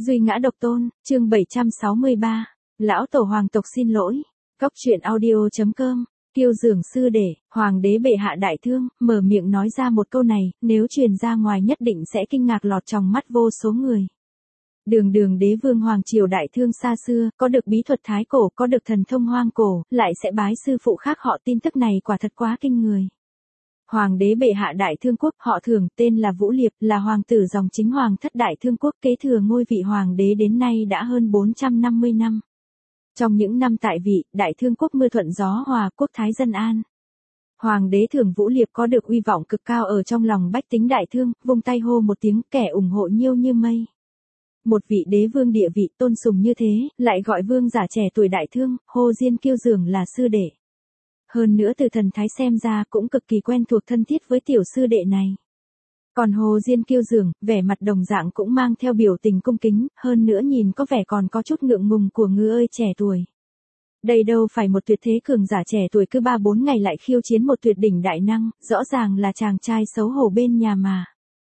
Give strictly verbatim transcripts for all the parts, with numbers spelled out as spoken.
Duy ngã độc tôn, chương bảy trăm sáu mươi ba. Lão tổ hoàng tộc xin lỗi. Cóc truyện audio.com. Kiêu dường sư đệ, hoàng đế bệ hạ đại thương, mở miệng nói ra một câu này, nếu truyền ra ngoài nhất định sẽ kinh ngạc lọt trong mắt vô số người. Đường đường đế vương hoàng triều đại thương xa xưa, có được bí thuật thái cổ, có được thần thông hoang cổ, lại sẽ bái sư phụ khác họ, tin tức này quả thật quá kinh người. Hoàng đế bệ hạ đại thương quốc, họ Thường, tên là Vũ Liệp, là hoàng tử dòng chính hoàng thất đại thương quốc, kế thừa ngôi vị hoàng đế đến nay đã hơn bốn trăm năm mươi năm. Trong những năm tại vị, đại thương quốc mưa thuận gió hòa, quốc thái dân an. Hoàng đế Thường Vũ Liệp có được uy vọng cực cao ở trong lòng bách tính đại thương, vung tay hô một tiếng, kẻ ủng hộ nhiêu như mây. Một vị đế vương địa vị tôn sùng như thế, lại gọi vương giả trẻ tuổi đại thương, Hồ Diên Kiêu Dường là sư đệ. Hơn nữa từ thần thái xem ra cũng cực kỳ quen thuộc thân thiết với tiểu sư đệ này. Còn Hồ Diên Kiêu Dường, vẻ mặt đồng dạng cũng mang theo biểu tình cung kính, hơn nữa nhìn có vẻ còn có chút ngượng ngùng của ngư ơi trẻ tuổi. Đây đâu phải một tuyệt thế cường giả trẻ tuổi cứ ba bốn ngày lại khiêu chiến một tuyệt đỉnh đại năng, rõ ràng là chàng trai xấu hổ bên nhà mà.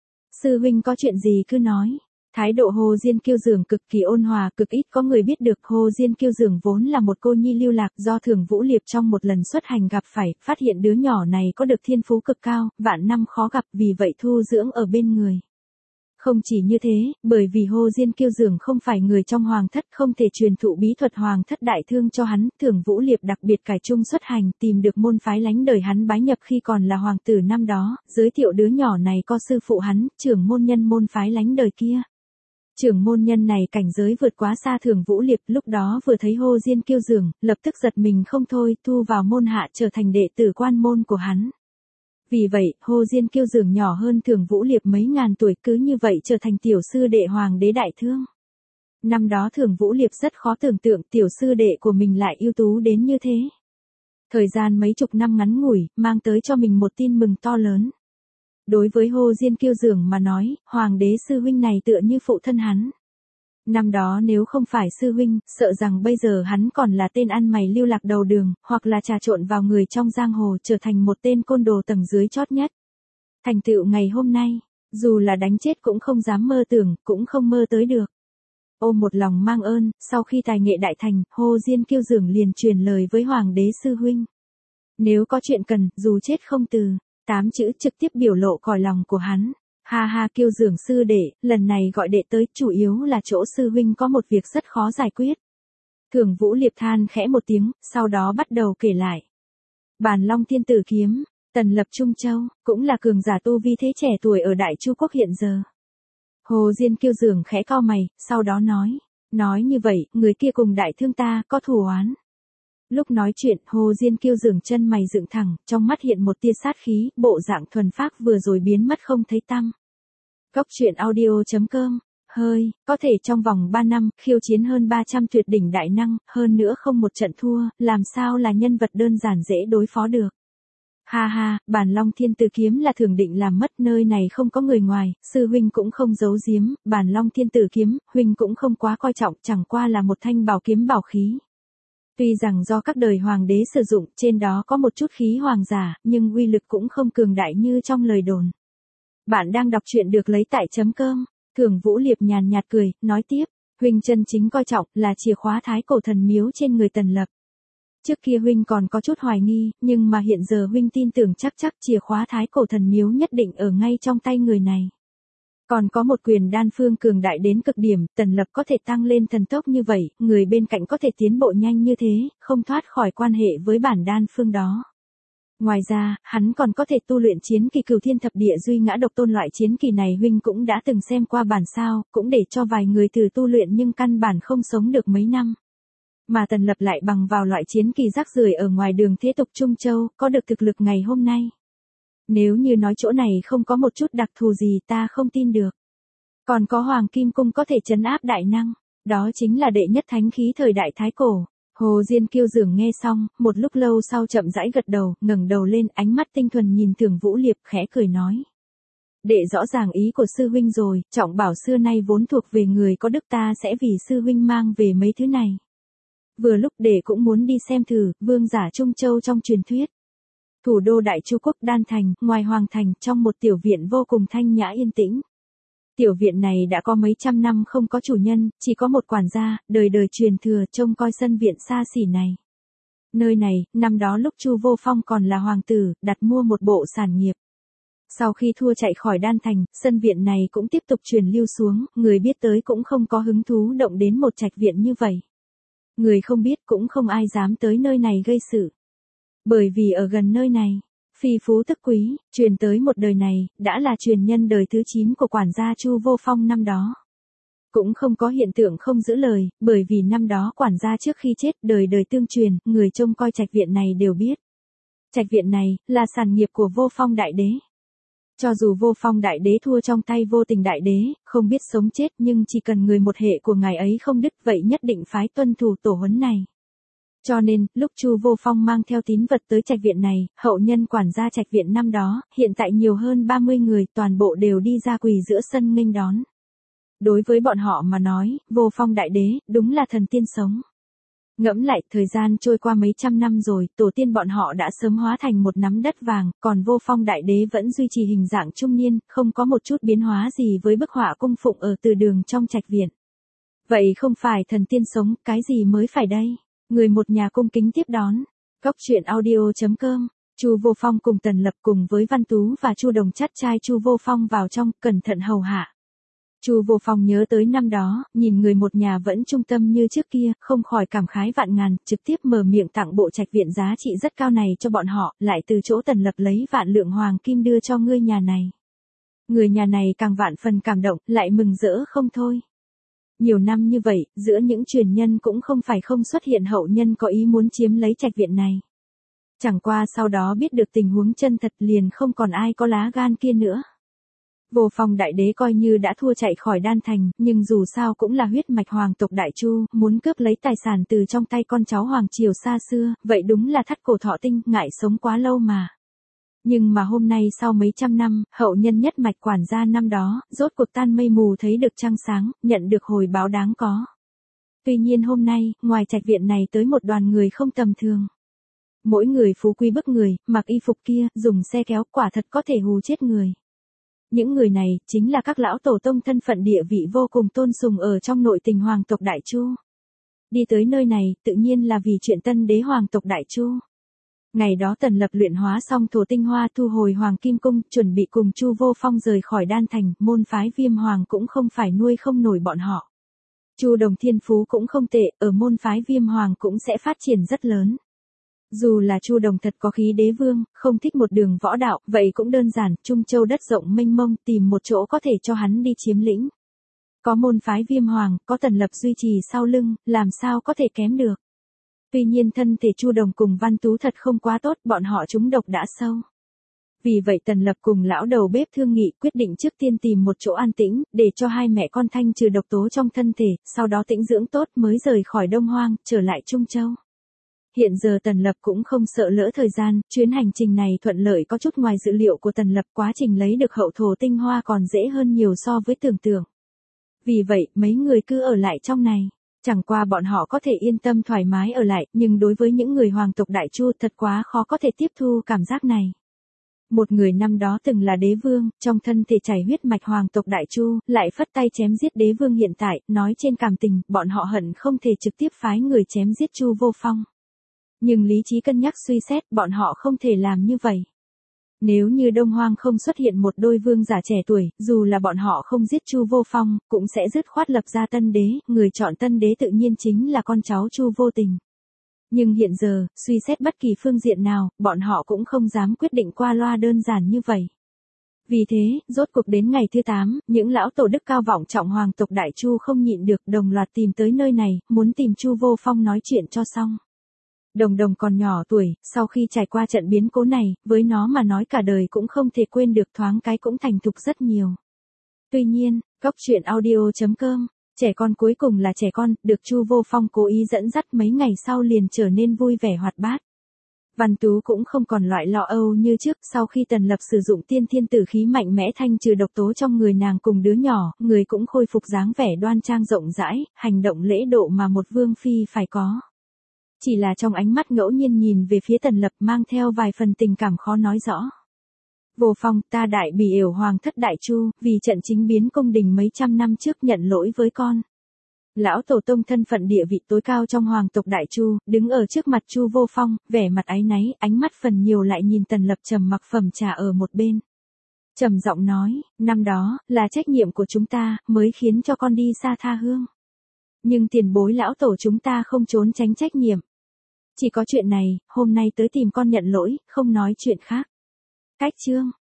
Sư huynh có chuyện gì cứ nói. Thái độ Hồ Diên Kiêu Dường cực kỳ ôn hòa, cực ít có người biết được Hồ Diên Kiêu Dường vốn là một cô nhi lưu lạc do Thường Vũ Liệp trong một lần xuất hành gặp phải, phát hiện đứa nhỏ này có được thiên phú cực cao, vạn năm khó gặp, vì vậy thu dưỡng ở bên người. Không chỉ như thế, bởi vì Hồ Diên Kiêu Dường không phải người trong hoàng thất, không thể truyền thụ bí thuật hoàng thất đại thương cho hắn, Thường Vũ Liệp đặc biệt cải trung xuất hành, tìm được môn phái lánh đời hắn bái nhập khi còn là hoàng tử năm đó, giới thiệu đứa nhỏ này có sư phụ hắn, trưởng môn nhân môn phái lánh đời kia. Trưởng môn nhân này cảnh giới vượt quá xa Thường Vũ Liệp, lúc đó vừa thấy Hồ Diên Kiêu Dường, lập tức giật mình không thôi, thu vào môn hạ trở thành đệ tử quan môn của hắn. Vì vậy, Hồ Diên Kiêu Dường nhỏ hơn Thường Vũ Liệp mấy ngàn tuổi, cứ như vậy trở thành tiểu sư đệ hoàng đế đại thương. Năm đó Thường Vũ Liệp rất khó tưởng tượng tiểu sư đệ của mình lại ưu tú đến như thế. Thời gian mấy chục năm ngắn ngủi, mang tới cho mình một tin mừng to lớn. Đối với Hồ Diên Kiêu Dường mà nói, hoàng đế sư huynh này tựa như phụ thân hắn. Năm đó nếu không phải sư huynh, sợ rằng bây giờ hắn còn là tên ăn mày lưu lạc đầu đường, hoặc là trà trộn vào người trong giang hồ trở thành một tên côn đồ tầng dưới chót nhất. Thành tựu ngày hôm nay, dù là đánh chết cũng không dám mơ tưởng, cũng không mơ tới được. Ôm một lòng mang ơn, sau khi tài nghệ đại thành, Hồ Diên Kiêu Dường liền truyền lời với hoàng đế sư huynh. Nếu có chuyện cần, dù chết không từ. Tám chữ trực tiếp biểu lộ còi lòng của hắn. Ha ha Kiêu Dường sư đệ, lần này gọi đệ tới chủ yếu là chỗ sư huynh có một việc rất khó giải quyết. Thường Vũ Liệp than khẽ một tiếng, sau đó bắt đầu kể lại. Bàn Long Thiên Tử Kiếm, Tần Lập Trung Châu, cũng là cường giả tu vi thế trẻ tuổi ở Đại Chu Quốc hiện giờ. Hồ Diên Kiêu Dường khẽ cau mày, sau đó nói. Nói như vậy, người kia cùng đại thương ta, có thù oán. Lúc nói chuyện, Hồ Diên Kiêu Dường chân mày dựng thẳng, trong mắt hiện một tia sát khí, bộ dạng thuần phác vừa rồi biến mất không thấy tăm. Cóc truyện audio.com. Hơi, có thể trong vòng ba năm, khiêu chiến hơn ba trăm tuyệt đỉnh đại năng, hơn nữa không một trận thua, làm sao là nhân vật đơn giản dễ đối phó được. Ha ha, Bàn Long Thiên Tử Kiếm là thường định làm mất, nơi này không có người ngoài, sư huynh cũng không giấu giếm, Bàn Long Thiên Tử Kiếm, huynh cũng không quá coi trọng, chẳng qua là một thanh bảo kiếm bảo khí. Tuy rằng do các đời hoàng đế sử dụng, trên đó có một chút khí hoàng giả, nhưng uy lực cũng không cường đại như trong lời đồn. Bạn đang đọc truyện được lấy tại chấm com. Thường Vũ Liệp nhàn nhạt cười, nói tiếp, huynh chân chính coi trọng là chìa khóa thái cổ thần miếu trên người Tần Lập. Trước kia huynh còn có chút hoài nghi, nhưng mà hiện giờ huynh tin tưởng chắc chắc chìa khóa thái cổ thần miếu nhất định ở ngay trong tay người này. Còn có một quyền đan phương cường đại đến cực điểm, Tần Lập có thể tăng lên thần tốc như vậy, người bên cạnh có thể tiến bộ nhanh như thế, không thoát khỏi quan hệ với bản đan phương đó. Ngoài ra, hắn còn có thể tu luyện chiến kỳ Cửu Thiên Thập Địa Duy Ngã Độc Tôn, loại chiến kỳ này huynh cũng đã từng xem qua bản sao, cũng để cho vài người thử tu luyện nhưng căn bản không sống được mấy năm. Mà Tần Lập lại bằng vào loại chiến kỳ rác rưởi ở ngoài đường thế tục Trung Châu, có được thực lực ngày hôm nay. Nếu như nói chỗ này không có một chút đặc thù gì ta không tin được. Còn có Hoàng Kim Cung có thể trấn áp đại năng, đó chính là đệ nhất thánh khí thời đại Thái Cổ. Hồ Diên Kiêu Dường nghe xong, một lúc lâu sau chậm rãi gật đầu, ngẩng đầu lên, ánh mắt tinh thuần nhìn Thường Vũ Liệp, khẽ cười nói. Đệ rõ ràng ý của sư huynh rồi, trọng bảo xưa nay vốn thuộc về người có đức, ta sẽ vì sư huynh mang về mấy thứ này. Vừa lúc đệ cũng muốn đi xem thử, vương giả Trung Châu trong truyền thuyết. Thủ đô Đại Chu Quốc Đan Thành, ngoài Hoàng Thành, trong một tiểu viện vô cùng thanh nhã yên tĩnh. Tiểu viện này đã có mấy trăm năm không có chủ nhân, chỉ có một quản gia, đời đời truyền thừa trông coi sân viện xa xỉ này. Nơi này, năm đó lúc Chu Vô Phong còn là hoàng tử, đặt mua một bộ sản nghiệp. Sau khi thua chạy khỏi Đan Thành, sân viện này cũng tiếp tục truyền lưu xuống, người biết tới cũng không có hứng thú động đến một trạch viện như vậy. Người không biết cũng không ai dám tới nơi này gây sự. Bởi vì ở gần nơi này, phi phú tức quý, truyền tới một đời này, đã là truyền nhân đời thứ chín của quản gia Chu Vô Phong năm đó. Cũng không có hiện tượng không giữ lời, bởi vì năm đó quản gia trước khi chết đời đời tương truyền, người trông coi trạch viện này đều biết. Trạch viện này, là sản nghiệp của Vô Phong Đại Đế. Cho dù Vô Phong Đại Đế thua trong tay Vô Tình Đại Đế, không biết sống chết nhưng chỉ cần người một hệ của ngài ấy không đứt vậy nhất định phái tuân thủ tổ huấn này. Cho nên, lúc Chu Vô Phong mang theo tín vật tới trạch viện này, hậu nhân quản gia trạch viện năm đó, hiện tại nhiều hơn ba mươi người, toàn bộ đều đi ra quỳ giữa sân nghênh đón. Đối với bọn họ mà nói, Vô Phong Đại Đế, đúng là thần tiên sống. Ngẫm lại, thời gian trôi qua mấy trăm năm rồi, tổ tiên bọn họ đã sớm hóa thành một nắm đất vàng, còn Vô Phong Đại Đế vẫn duy trì hình dạng trung niên, không có một chút biến hóa gì với bức họa cung phụng ở từ đường trong trạch viện. Vậy không phải thần tiên sống, cái gì mới phải đây? Người một nhà cung kính tiếp đón. Góc truyện audio chấm com. Chu Vô Phong cùng Tần Lập cùng với Văn Tú và Chu Đồng chắt trai Chu Vô Phong vào trong, cẩn thận hầu hạ. Chu Vô Phong nhớ tới năm đó, nhìn người một nhà vẫn trung tâm như trước kia, không khỏi cảm khái vạn ngàn, trực tiếp mở miệng tặng bộ trạch viện giá trị rất cao này cho bọn họ, lại từ chỗ Tần Lập lấy vạn lượng hoàng kim đưa cho ngươi nhà này. Người nhà này càng vạn phần cảm động, lại mừng rỡ không thôi. Nhiều năm như vậy, giữa những truyền nhân cũng không phải không xuất hiện hậu nhân có ý muốn chiếm lấy trạch viện này. Chẳng qua sau đó biết được tình huống chân thật liền không còn ai có lá gan kia nữa. Vô Phong Đại Đế coi như đã thua chạy khỏi Đan Thành, nhưng dù sao cũng là huyết mạch hoàng tộc Đại Chu, muốn cướp lấy tài sản từ trong tay con cháu hoàng triều xa xưa, vậy đúng là thắt cổ thọ tinh, ngại sống quá lâu mà. Nhưng mà hôm nay sau mấy trăm năm, hậu nhân nhất mạch quản gia năm đó, rốt cuộc tan mây mù thấy được trăng sáng, nhận được hồi báo đáng có. Tuy nhiên hôm nay, ngoài trạch viện này tới một đoàn người không tầm thường. Mỗi người phú quý bức người, mặc y phục kia, dùng xe kéo, quả thật có thể hù chết người. Những người này, chính là các lão tổ tông thân phận địa vị vô cùng tôn sùng ở trong nội tình hoàng tộc Đại Chu. Đi tới nơi này, tự nhiên là vì chuyện tân đế hoàng tộc Đại Chu. Ngày đó Tần Lập luyện hóa xong thổ tinh hoa thu hồi Hoàng Kim Cung, chuẩn bị cùng Chu Vô Phong rời khỏi Đan Thành, môn phái Viêm Hoàng cũng không phải nuôi không nổi bọn họ. Chu Đồng thiên phú cũng không tệ, ở môn phái Viêm Hoàng cũng sẽ phát triển rất lớn. Dù là Chu Đồng thật có khí đế vương, không thích một đường võ đạo, vậy cũng đơn giản, Trung Châu đất rộng mênh mông, tìm một chỗ có thể cho hắn đi chiếm lĩnh. Có môn phái Viêm Hoàng, có Tần Lập duy trì sau lưng, làm sao có thể kém được. Tuy nhiên thân thể Chu Đồng cùng Văn Tú thật không quá tốt, bọn họ trúng độc đã sâu. Vì vậy Tần Lập cùng lão đầu bếp thương nghị quyết định trước tiên tìm một chỗ an tĩnh, để cho hai mẹ con thanh trừ độc tố trong thân thể, sau đó tĩnh dưỡng tốt mới rời khỏi Đông Hoang, trở lại Trung Châu. Hiện giờ Tần Lập cũng không sợ lỡ thời gian, chuyến hành trình này thuận lợi có chút ngoài dự liệu của Tần Lập, quá trình lấy được hậu thổ tinh hoa còn dễ hơn nhiều so với tưởng tượng. Vì vậy, mấy người cứ ở lại trong này. Chẳng qua bọn họ có thể yên tâm thoải mái ở lại, nhưng đối với những người hoàng tộc Đại Chu thật quá khó có thể tiếp thu cảm giác này. Một người năm đó từng là đế vương, trong thân thể chảy huyết mạch hoàng tộc Đại Chu, lại phất tay chém giết đế vương hiện tại, nói trên cảm tình, bọn họ hận không thể trực tiếp phái người chém giết Chu Vô Phong. Nhưng lý trí cân nhắc suy xét, bọn họ không thể làm như vậy. Nếu như Đông Hoang không xuất hiện một đôi vương giả trẻ tuổi, dù là bọn họ không giết Chu Vô Phong, cũng sẽ dứt khoát lập ra tân đế, người chọn tân đế tự nhiên chính là con cháu Chu Vô Tình. Nhưng hiện giờ, suy xét bất kỳ phương diện nào, bọn họ cũng không dám quyết định qua loa đơn giản như vậy. Vì thế, rốt cuộc đến ngày thứ tám, những lão tổ đức cao vọng trọng hoàng tộc Đại Chu không nhịn được đồng loạt tìm tới nơi này, muốn tìm Chu Vô Phong nói chuyện cho xong. Đồng Đồng còn nhỏ tuổi, sau khi trải qua trận biến cố này, với nó mà nói cả đời cũng không thể quên được, thoáng cái cũng thành thục rất nhiều. Tuy nhiên, góc truyện audio chấm com, trẻ con cuối cùng là trẻ con, được Chu Vô Phong cố ý dẫn dắt mấy ngày sau liền trở nên vui vẻ hoạt bát. Văn Tú cũng không còn loại lo âu như trước, sau khi Tần Lập sử dụng tiên thiên tử khí mạnh mẽ thanh trừ độc tố trong người nàng cùng đứa nhỏ, người cũng khôi phục dáng vẻ đoan trang rộng rãi, hành động lễ độ mà một vương phi phải có. Chỉ là trong ánh mắt ngẫu nhiên nhìn về phía Tần Lập mang theo vài phần tình cảm khó nói rõ. Vô Phong, ta đại bỉ yểu hoàng thất Đại Chu, vì trận chính biến cung đình mấy trăm năm trước nhận lỗi với con. Lão tổ tông thân phận địa vị tối cao trong hoàng tộc Đại Chu, đứng ở trước mặt Chu Vô Phong, vẻ mặt áy náy, ánh mắt phần nhiều lại nhìn Tần Lập trầm mặc phẩm trà ở một bên. Trầm giọng nói, năm đó, là trách nhiệm của chúng ta, mới khiến cho con đi xa tha hương. Nhưng tiền bối lão tổ chúng ta không trốn tránh trách nhiệm. Chỉ có chuyện này, hôm nay tới tìm con nhận lỗi, không nói chuyện khác. Cách chương.